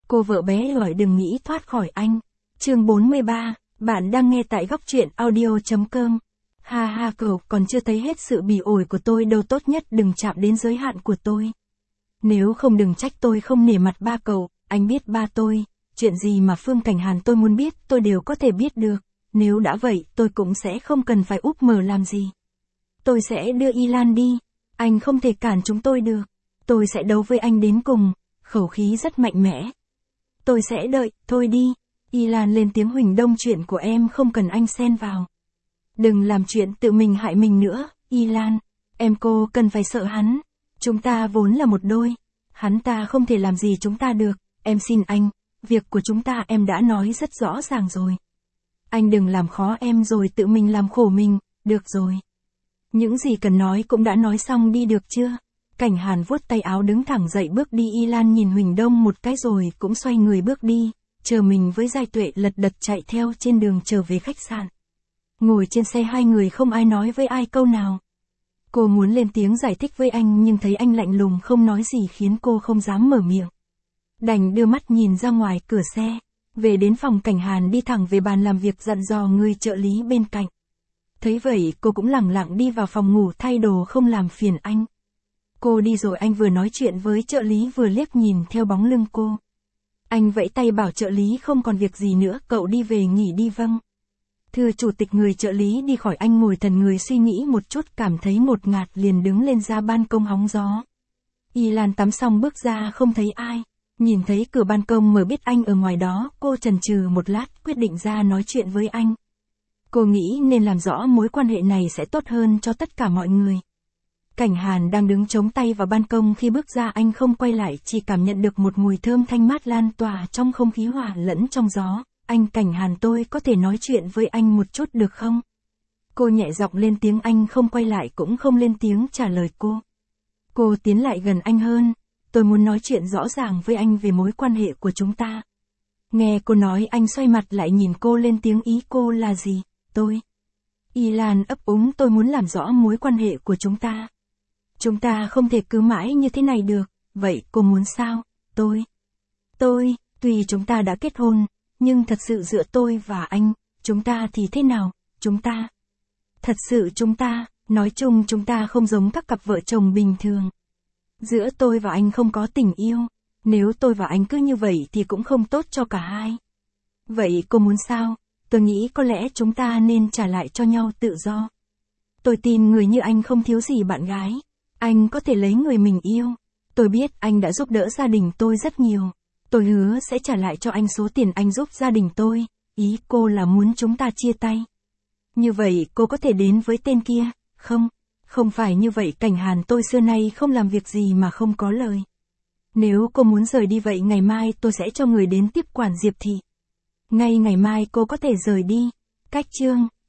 Cô vợ bé gọi đừng nghĩ thoát khỏi anh. Chương 43, bạn đang nghe tại góc truyện audio.com. Ha ha, cậu còn chưa thấy hết sự bỉ ổi của tôi đâu, tốt nhất đừng chạm đến giới hạn của tôi. Nếu không đừng trách tôi không nể mặt ba cậu, anh biết ba tôi, chuyện gì mà Phương Cảnh Hàn tôi muốn biết tôi đều có thể biết được, nếu đã vậy tôi cũng sẽ không cần phải úp mở làm gì. Tôi sẽ đưa Y Lan đi, anh không thể cản chúng tôi được, tôi sẽ đấu với anh đến cùng, khẩu khí rất mạnh mẽ. Tôi sẽ đợi, thôi đi. Y Lan lên tiếng, Huỳnh Đông, chuyện của em không cần anh xen vào. Đừng làm chuyện tự mình hại mình nữa, Y Lan. Cô cần phải sợ hắn. Chúng ta vốn là một đôi. Hắn ta không thể làm gì chúng ta được. Em xin anh, việc của chúng ta em đã nói rất rõ ràng rồi. Anh đừng làm khó em rồi tự mình làm khổ mình, được rồi. Những gì cần nói cũng đã nói xong đi được chưa? Cảnh Hàn vuốt tay áo đứng thẳng dậy bước đi. Y Lan nhìn Huỳnh Đông một cái rồi cũng xoay người bước đi, chờ mình với Giai Tuệ lật đật chạy theo trên đường trở về khách sạn. Ngồi trên xe hai người không ai nói với ai câu nào. Cô muốn lên tiếng giải thích với anh nhưng thấy anh lạnh lùng không nói gì khiến cô không dám mở miệng. Đành đưa mắt nhìn ra ngoài cửa xe. Về đến phòng, Cảnh Hàn đi thẳng về bàn làm việc dặn dò người trợ lý bên cạnh. Thấy vậy cô cũng lẳng lặng đi vào phòng ngủ thay đồ không làm phiền anh. Cô đi rồi anh vừa nói chuyện với trợ lý vừa liếc nhìn theo bóng lưng cô. Anh vẫy tay bảo trợ lý không còn việc gì nữa, cậu đi về nghỉ đi. Vâng. Thưa chủ tịch. Người trợ lý đi khỏi, anh ngồi thần người suy nghĩ một chút, cảm thấy ngột ngạt liền đứng lên ra ban công hóng gió. Y Lan tắm xong bước ra không thấy ai. Nhìn thấy cửa ban công mở biết anh ở ngoài đó, cô chần chừ một lát quyết định ra nói chuyện với anh. Cô nghĩ nên làm rõ mối quan hệ này sẽ tốt hơn cho tất cả mọi người. Cảnh Hàn đang đứng chống tay vào ban công, khi bước ra anh không quay lại, chỉ cảm nhận được một mùi thơm thanh mát lan tỏa trong không khí hòa lẫn trong gió. Anh Cảnh Hàn, tôi có thể nói chuyện với anh một chút được không? Cô nhẹ giọng lên tiếng, anh không quay lại cũng không lên tiếng trả lời cô. Cô tiến lại gần anh hơn, tôi muốn nói chuyện rõ ràng với anh về mối quan hệ của chúng ta. Nghe cô nói anh xoay mặt lại nhìn cô lên tiếng, ý cô là gì? Tôi. Y Lan ấp úng, tôi muốn làm rõ mối quan hệ của chúng ta. Chúng ta không thể cứ mãi như thế này được, vậy cô muốn sao? Tôi, tuy chúng ta đã kết hôn, nhưng thật sự giữa tôi và anh, chúng ta thì thế nào? Thật sự chúng ta, nói chung chúng ta không giống các cặp vợ chồng bình thường. Giữa tôi và anh không có tình yêu, nếu tôi và anh cứ như vậy thì cũng không tốt cho cả hai. Vậy cô muốn sao? Tôi nghĩ có lẽ chúng ta nên trả lại cho nhau tự do. Tôi tin người như anh không thiếu gì bạn gái. Anh có thể lấy người mình yêu. Tôi biết anh đã giúp đỡ gia đình tôi rất nhiều. Tôi hứa sẽ trả lại cho anh số tiền anh giúp gia đình tôi. Ý cô là muốn chúng ta chia tay. Như vậy cô có thể đến với tên kia, không? Không phải như vậy Cảnh Hàn, tôi xưa nay không làm việc gì mà không có lời. Nếu cô muốn rời đi vậy ngày mai tôi sẽ cho người đến tiếp quản Diệp Thị. Ngay ngày mai cô có thể rời đi. Cách chương.